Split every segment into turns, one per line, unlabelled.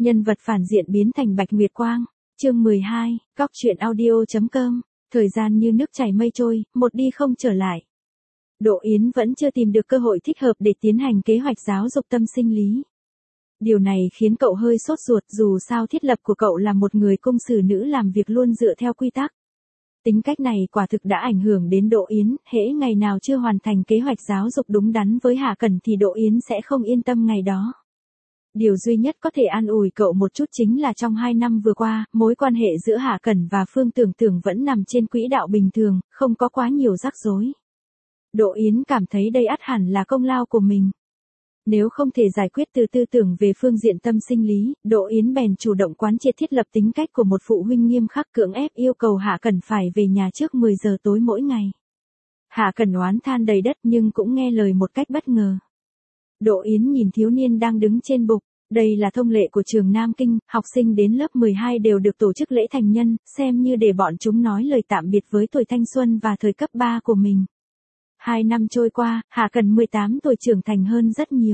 Nhân vật phản diện biến thành Bạch Nguyệt Quang. Chương 12, Cóc truyện audio.com. Thời gian như nước chảy mây trôi, một đi không trở lại. Đỗ Yến vẫn chưa tìm được cơ hội thích hợp để tiến hành kế hoạch giáo dục tâm sinh lý. Điều này khiến cậu hơi sốt ruột, dù sao thiết lập của cậu là một người cung xử nữ làm việc luôn dựa theo quy tắc. Tính cách này quả thực đã ảnh hưởng đến Đỗ Yến, hễ ngày nào chưa hoàn thành kế hoạch giáo dục đúng đắn với Hạ Cẩn thì Đỗ Yến sẽ không yên tâm ngày đó. Điều duy nhất có thể an ủi cậu một chút chính là trong 2 năm vừa qua, mối quan hệ giữa Hạ Cẩn và Phương Tưởng Tưởng vẫn nằm trên quỹ đạo bình thường, không có quá nhiều rắc rối. Đỗ Yến cảm thấy đây ắt hẳn là công lao của mình. Nếu không thể giải quyết từ tư tưởng về phương diện tâm sinh lý, Đỗ Yến bèn chủ động quán triệt thiết lập tính cách của một phụ huynh nghiêm khắc, cưỡng ép yêu cầu Hạ Cẩn phải về nhà trước 10 giờ tối mỗi ngày. Hạ Cẩn oán than đầy đất nhưng cũng nghe lời một cách bất ngờ. Đỗ Yến nhìn thiếu niên đang đứng trên bục. Đây là thông lệ của trường Nam Kinh, học sinh đến lớp 12 đều được tổ chức lễ thành nhân, xem như để bọn chúng nói lời tạm biệt với tuổi thanh xuân và thời cấp 3 của mình. 2 năm trôi qua, Hạ Cẩn 18 tuổi trưởng thành hơn rất nhiều.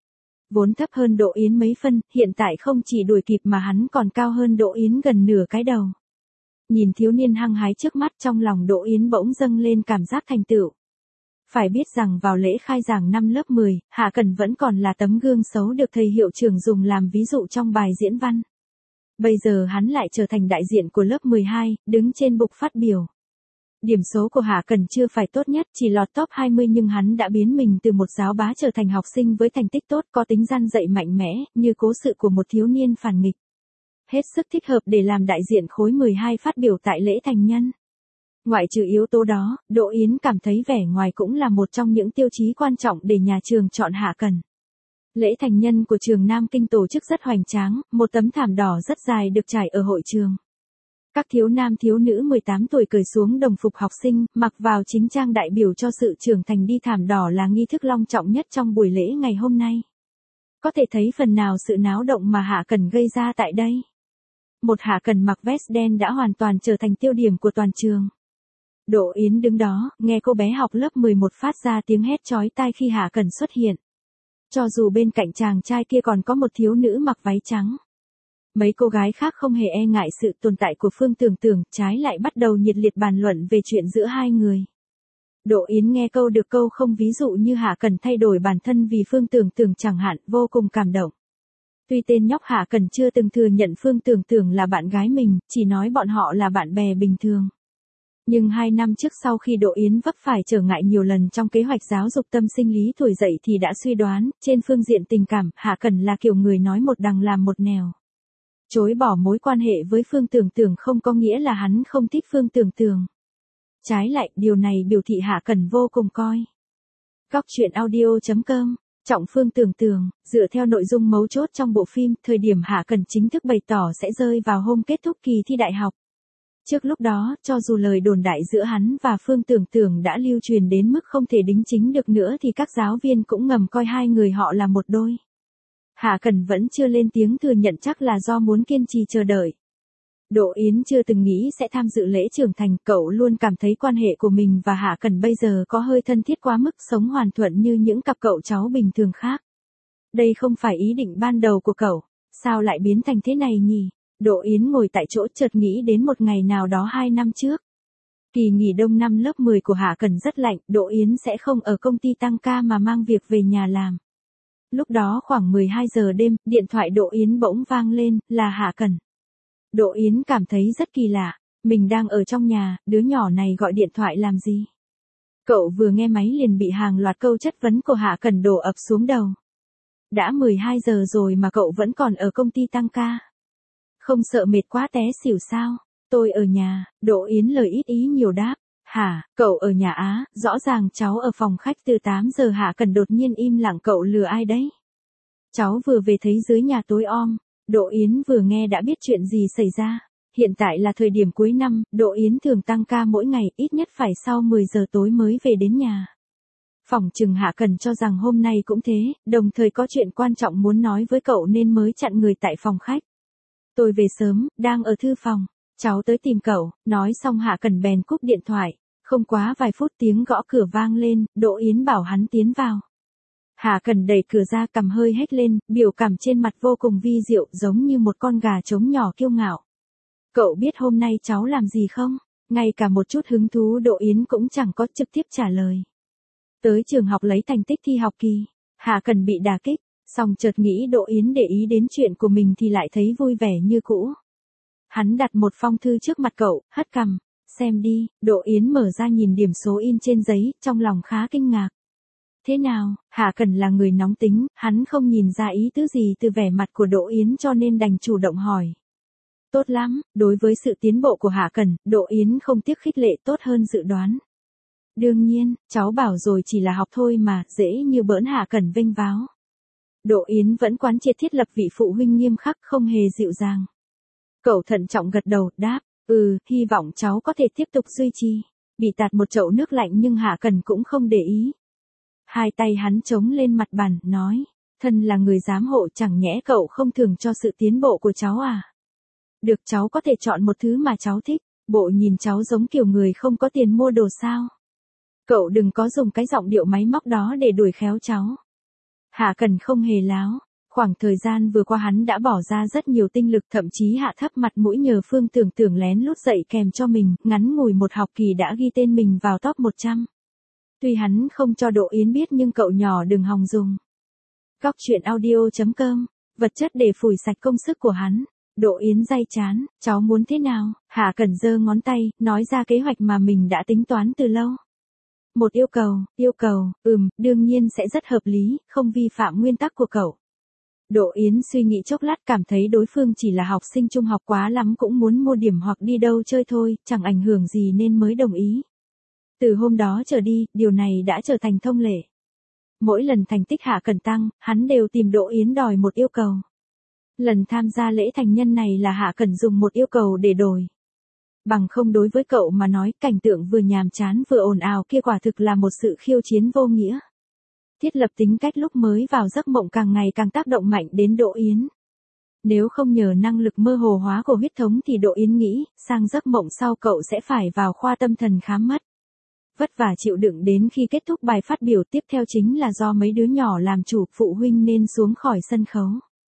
Vốn thấp hơn Đỗ Yến mấy phân, hiện tại không chỉ đuổi kịp mà hắn còn cao hơn Đỗ Yến gần nửa cái đầu. Nhìn thiếu niên hăng hái trước mắt, trong lòng Đỗ Yến bỗng dâng lên cảm giác thành tựu. Phải biết rằng vào lễ khai giảng năm lớp 10, Hạ Cẩn vẫn còn là tấm gương xấu được thầy hiệu trưởng dùng làm ví dụ trong bài diễn văn. Bây giờ hắn lại trở thành đại diện của lớp 12, đứng trên bục phát biểu. Điểm số của Hạ Cẩn chưa phải tốt nhất, chỉ lọt top 20, nhưng hắn đã biến mình từ một giáo bá trở thành học sinh với thành tích tốt, có tính gian dạy mạnh mẽ, như cố sự của một thiếu niên phản nghịch. Hết sức thích hợp để làm đại diện khối 12 phát biểu tại lễ thành nhân. Ngoại trừ yếu tố đó, Đỗ Yến cảm thấy vẻ ngoài cũng là một trong những tiêu chí quan trọng để nhà trường chọn Hạ Cẩn. Lễ thành nhân của trường Nam Kinh tổ chức rất hoành tráng, một tấm thảm đỏ rất dài được trải ở hội trường. Các thiếu nam thiếu nữ 18 tuổi cởi xuống đồng phục học sinh, mặc vào chính trang đại biểu cho sự trưởng thành đi thảm đỏ là nghi thức long trọng nhất trong buổi lễ ngày hôm nay. Có thể thấy phần nào sự náo động mà Hạ Cẩn gây ra tại đây. Một Hạ Cẩn mặc vest đen đã hoàn toàn trở thành tiêu điểm của toàn trường. Đỗ Yến đứng đó, nghe cô bé học lớp 11 phát ra tiếng hét chói tai khi Hạ Cẩn xuất hiện. Cho dù bên cạnh chàng trai kia còn có một thiếu nữ mặc váy trắng. Mấy cô gái khác không hề e ngại sự tồn tại của Phương Tưởng Tưởng, trái lại bắt đầu nhiệt liệt bàn luận về chuyện giữa hai người. Đỗ Yến nghe câu được câu không, ví dụ như Hạ Cẩn thay đổi bản thân vì Phương Tưởng Tưởng chẳng hạn, vô cùng cảm động. Tuy tên nhóc Hạ Cẩn chưa từng thừa nhận Phương Tưởng Tưởng là bạn gái mình, chỉ nói bọn họ là bạn bè bình thường. Nhưng 2 năm trước, sau khi Đỗ Yến vấp phải trở ngại nhiều lần trong kế hoạch giáo dục tâm sinh lý tuổi dậy thì đã suy đoán, trên phương diện tình cảm, Hạ Cẩn là kiểu người nói một đằng làm một nẻo. Chối bỏ mối quan hệ với Phương Tưởng Tưởng không có nghĩa là hắn không thích Phương Tưởng Tưởng. Trái lại, điều này biểu thị Hạ Cẩn vô cùng coi. Cóc truyện audio.com. Trọng Phương Tưởng Tưởng, dựa theo nội dung mấu chốt trong bộ phim, thời điểm Hạ Cẩn chính thức bày tỏ sẽ rơi vào hôm kết thúc kỳ thi đại học. Trước lúc đó, cho dù lời đồn đại giữa hắn và Phương Tưởng Tưởng đã lưu truyền đến mức không thể đính chính được nữa thì các giáo viên cũng ngầm coi hai người họ là một đôi. Hạ Cẩn vẫn chưa lên tiếng thừa nhận, chắc là do muốn kiên trì chờ đợi. Đỗ Yến chưa từng nghĩ sẽ tham dự lễ trưởng thành, cậu luôn cảm thấy quan hệ của mình và Hạ Cẩn bây giờ có hơi thân thiết quá mức, sống hoàn thuận như những cặp cậu cháu bình thường khác. Đây không phải ý định ban đầu của cậu, sao lại biến thành thế này nhỉ? Đỗ Yến ngồi tại chỗ chợt nghĩ đến một ngày nào đó 2 năm trước. Kỳ nghỉ đông năm lớp 10 của Hạ Cẩn rất lạnh, Đỗ Yến sẽ không ở công ty tăng ca mà mang việc về nhà làm. Lúc đó khoảng 12 giờ đêm, điện thoại Đỗ Yến bỗng vang lên, là Hạ Cẩn. Đỗ Yến cảm thấy rất kỳ lạ, mình đang ở trong nhà, đứa nhỏ này gọi điện thoại làm gì? Cậu vừa nghe máy liền bị hàng loạt câu chất vấn của Hạ Cẩn đổ ập xuống đầu. Đã 12 giờ rồi mà cậu vẫn còn ở công ty tăng ca. Không sợ mệt quá té xỉu sao? Tôi ở nhà, Đỗ Yến lời ít ý nhiều đáp. Hả, cậu ở nhà á? Rõ ràng cháu ở phòng khách từ 8 giờ. Hạ Cẩn đột nhiên im lặng, cậu lừa ai đấy? Cháu vừa về thấy dưới nhà tối om. Đỗ Yến vừa nghe đã biết chuyện gì xảy ra. Hiện tại là thời điểm cuối năm, Đỗ Yến thường tăng ca mỗi ngày, ít nhất phải sau 10 giờ tối mới về đến nhà. Phỏng chừng Hạ Cẩn cho rằng hôm nay cũng thế, đồng thời có chuyện quan trọng muốn nói với cậu nên mới chặn người tại phòng khách. Tôi về sớm, đang ở thư phòng. Cháu tới tìm cậu, nói xong Hạ Cẩn bèn cúp điện thoại. Không quá vài phút tiếng gõ cửa vang lên, Đỗ Yến bảo hắn tiến vào. Hạ Cần đẩy cửa ra, cằm hơi hét lên, biểu cảm trên mặt vô cùng vi diệu, giống như một con gà trống nhỏ kiêu ngạo. Cậu biết hôm nay cháu làm gì không? Ngay cả một chút hứng thú Đỗ Yến cũng chẳng có, trực tiếp trả lời. Tới trường học lấy thành tích thi học kỳ. Hạ Cần bị đả kích, xong chợt nghĩ Đỗ Yến để ý đến chuyện của mình thì lại thấy vui vẻ như cũ. Hắn đặt một phong thư trước mặt cậu, hất cằm. Xem đi. Đỗ Yến mở ra nhìn điểm số in trên giấy, trong lòng khá kinh ngạc. Thế nào? Hạ Cần là người nóng tính, hắn không nhìn ra ý tứ gì từ vẻ mặt của Đỗ Yến cho nên đành chủ động hỏi. Tốt lắm, đối với sự tiến bộ của Hạ Cần, Đỗ Yến không tiếc khích lệ, tốt hơn dự đoán. Đương nhiên, cháu bảo rồi chỉ là học thôi mà, dễ như bỡn. Hạ Cần vênh váo. Đỗ Yến vẫn quán triệt thiết lập vị phụ huynh nghiêm khắc, không hề dịu dàng. Cậu thận trọng gật đầu, đáp, hy vọng cháu có thể tiếp tục duy trì. Bị tạt một chậu nước lạnh nhưng Hạ Cần cũng không để ý. Hai tay hắn chống lên mặt bàn, nói, thân là người giám hộ, chẳng nhẽ cậu không thưởng cho sự tiến bộ của cháu à? Được, cháu có thể chọn một thứ mà cháu thích, bộ nhìn cháu giống kiểu người không có tiền mua đồ sao? Cậu đừng có dùng cái giọng điệu máy móc đó để đuổi khéo cháu. Hạ Cần không hề láo, khoảng thời gian vừa qua hắn đã bỏ ra rất nhiều tinh lực, thậm chí hạ thấp mặt mũi nhờ Phương Tưởng Tưởng lén lút dạy kèm cho mình, ngắn ngủi một học kỳ đã ghi tên mình vào top 100. Tuy hắn không cho Đỗ Yến biết nhưng cậu nhỏ đừng hòng dùng. Góc truyện audio.com, vật chất để phủi sạch công sức của hắn. Đỗ Yến day chán, cháu muốn thế nào? Hạ Cần giơ ngón tay, nói ra kế hoạch mà mình đã tính toán từ lâu. Một yêu cầu, đương nhiên sẽ rất hợp lý, không vi phạm nguyên tắc của cậu. Đỗ Yến suy nghĩ chốc lát, cảm thấy đối phương chỉ là học sinh trung học, quá lắm cũng muốn mua điểm hoặc đi đâu chơi thôi, chẳng ảnh hưởng gì nên mới đồng ý. Từ hôm đó trở đi, điều này đã trở thành thông lệ. Mỗi lần thành tích Hạ Cần tăng, hắn đều tìm Đỗ Yến đòi một yêu cầu. Lần tham gia lễ thành nhân này là Hạ Cần dùng một yêu cầu để đổi. Bằng không đối với cậu mà nói, cảnh tượng vừa nhàm chán vừa ồn ào kia quả thực là một sự khiêu chiến vô nghĩa. Thiết lập tính cách lúc mới vào giấc mộng càng ngày càng tác động mạnh đến Đỗ Yến. Nếu không nhờ năng lực mơ hồ hóa của huyết thống thì Đỗ Yến nghĩ, sang giấc mộng sau cậu sẽ phải vào khoa tâm thần khám mất. Vất vả chịu đựng đến khi kết thúc bài phát biểu tiếp theo chính là do mấy đứa nhỏ làm chủ, phụ huynh nên xuống khỏi sân khấu.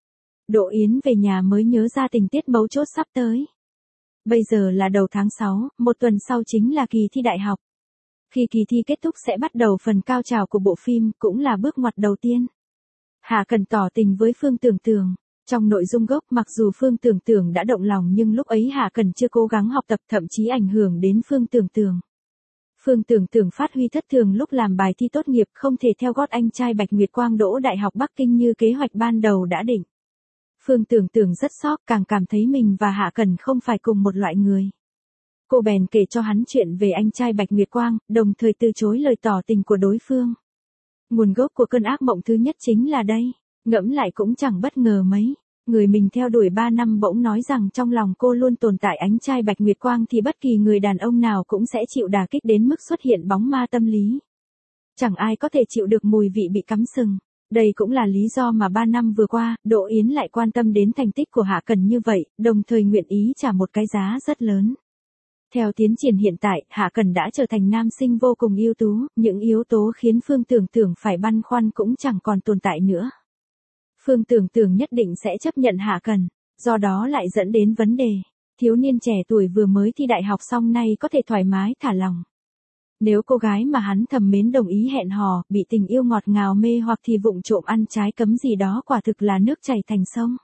Đỗ Yến về nhà mới nhớ ra tình tiết mấu chốt sắp tới. Bây giờ là đầu tháng 6, một tuần sau chính là kỳ thi đại học. Khi kỳ thi kết thúc sẽ bắt đầu phần cao trào của bộ phim, cũng là bước ngoặt đầu tiên. Hạ Cần tỏ tình với Phương Tưởng Tưởng. Trong nội dung gốc, mặc dù Phương Tưởng Tưởng đã động lòng nhưng lúc ấy Hạ Cần chưa cố gắng học tập, thậm chí ảnh hưởng đến Phương Tưởng Tưởng. Phương Tưởng Tưởng phát huy thất thường lúc làm bài thi tốt nghiệp, không thể theo gót anh trai Bạch Nguyệt Quang đỗ Đại học Bắc Kinh như kế hoạch ban đầu đã định. Phương Tưởng Tưởng rất sốc, càng cảm thấy mình và Hạ Cần không phải cùng một loại người. Cô bèn kể cho hắn chuyện về anh trai Bạch Nguyệt Quang, đồng thời từ chối lời tỏ tình của đối phương. Nguồn gốc của cơn ác mộng thứ nhất chính là đây. Ngẫm lại cũng chẳng bất ngờ mấy. Người mình theo đuổi 3 năm bỗng nói rằng trong lòng cô luôn tồn tại anh trai Bạch Nguyệt Quang thì bất kỳ người đàn ông nào cũng sẽ chịu đả kích đến mức xuất hiện bóng ma tâm lý. Chẳng ai có thể chịu được mùi vị bị cắm sừng. Đây cũng là lý do mà 3 năm vừa qua, Đỗ Yến lại quan tâm đến thành tích của Hạ Cần như vậy, đồng thời nguyện ý trả một cái giá rất lớn. Theo tiến triển hiện tại, Hạ Cần đã trở thành nam sinh vô cùng ưu tú, những yếu tố khiến Phương Tưởng Tưởng phải băn khoăn cũng chẳng còn tồn tại nữa. Phương Tưởng Tưởng nhất định sẽ chấp nhận Hạ Cần, do đó lại dẫn đến vấn đề, thiếu niên trẻ tuổi vừa mới thi đại học xong nay có thể thoải mái thả lòng. Nếu cô gái mà hắn thầm mến đồng ý hẹn hò, bị tình yêu ngọt ngào mê hoặc thì vụng trộm ăn trái cấm gì đó quả thực là nước chảy thành sông.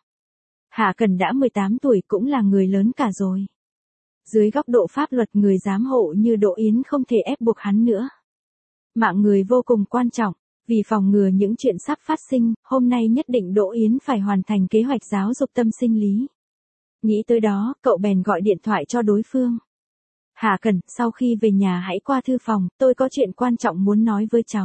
Hạ Cần đã 18 tuổi cũng là người lớn cả rồi. Dưới góc độ pháp luật, người giám hộ như Đỗ Yến không thể ép buộc hắn nữa. Mạng người vô cùng quan trọng, vì phòng ngừa những chuyện sắp phát sinh, hôm nay nhất định Đỗ Yến phải hoàn thành kế hoạch giáo dục tâm sinh lý. Nghĩ tới đó, cậu bèn gọi điện thoại cho đối phương. Hạ Cần, sau khi về nhà hãy qua thư phòng, tôi có chuyện quan trọng muốn nói với cháu.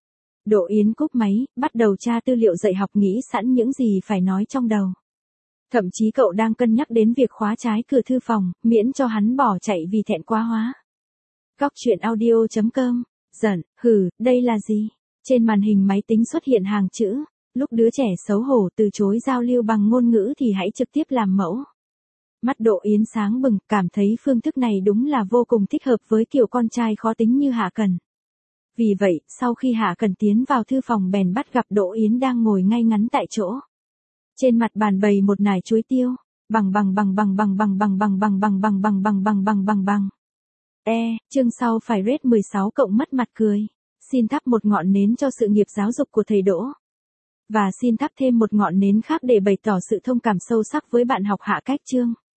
Đỗ Yến cúp máy, bắt đầu tra tư liệu dạy học, nghĩ sẵn những gì phải nói trong đầu. Thậm chí cậu đang cân nhắc đến việc khóa trái cửa thư phòng, miễn cho hắn bỏ chạy vì thẹn quá hóa. Góc truyện audio.com, giận, đây là gì? Trên màn hình máy tính xuất hiện hàng chữ, lúc đứa trẻ xấu hổ từ chối giao lưu bằng ngôn ngữ thì hãy trực tiếp làm mẫu. Mắt Đỗ Yến sáng bừng, cảm thấy phương thức này đúng là vô cùng thích hợp với kiểu con trai khó tính như Hạ Cần. Vì vậy, sau khi Hạ Cần tiến vào thư phòng bèn bắt gặp Đỗ Yến đang ngồi ngay ngắn tại chỗ. Trên mặt bàn bày một nải chuối tiêu, bằng. Chương sau phải rate 16 cộng mất mặt cười. Xin thắp một ngọn nến cho sự nghiệp giáo dục của thầy Đỗ. Và xin thắp thêm một ngọn nến khác để bày tỏ sự thông cảm sâu sắc với bạn học Hạ Cách Chương.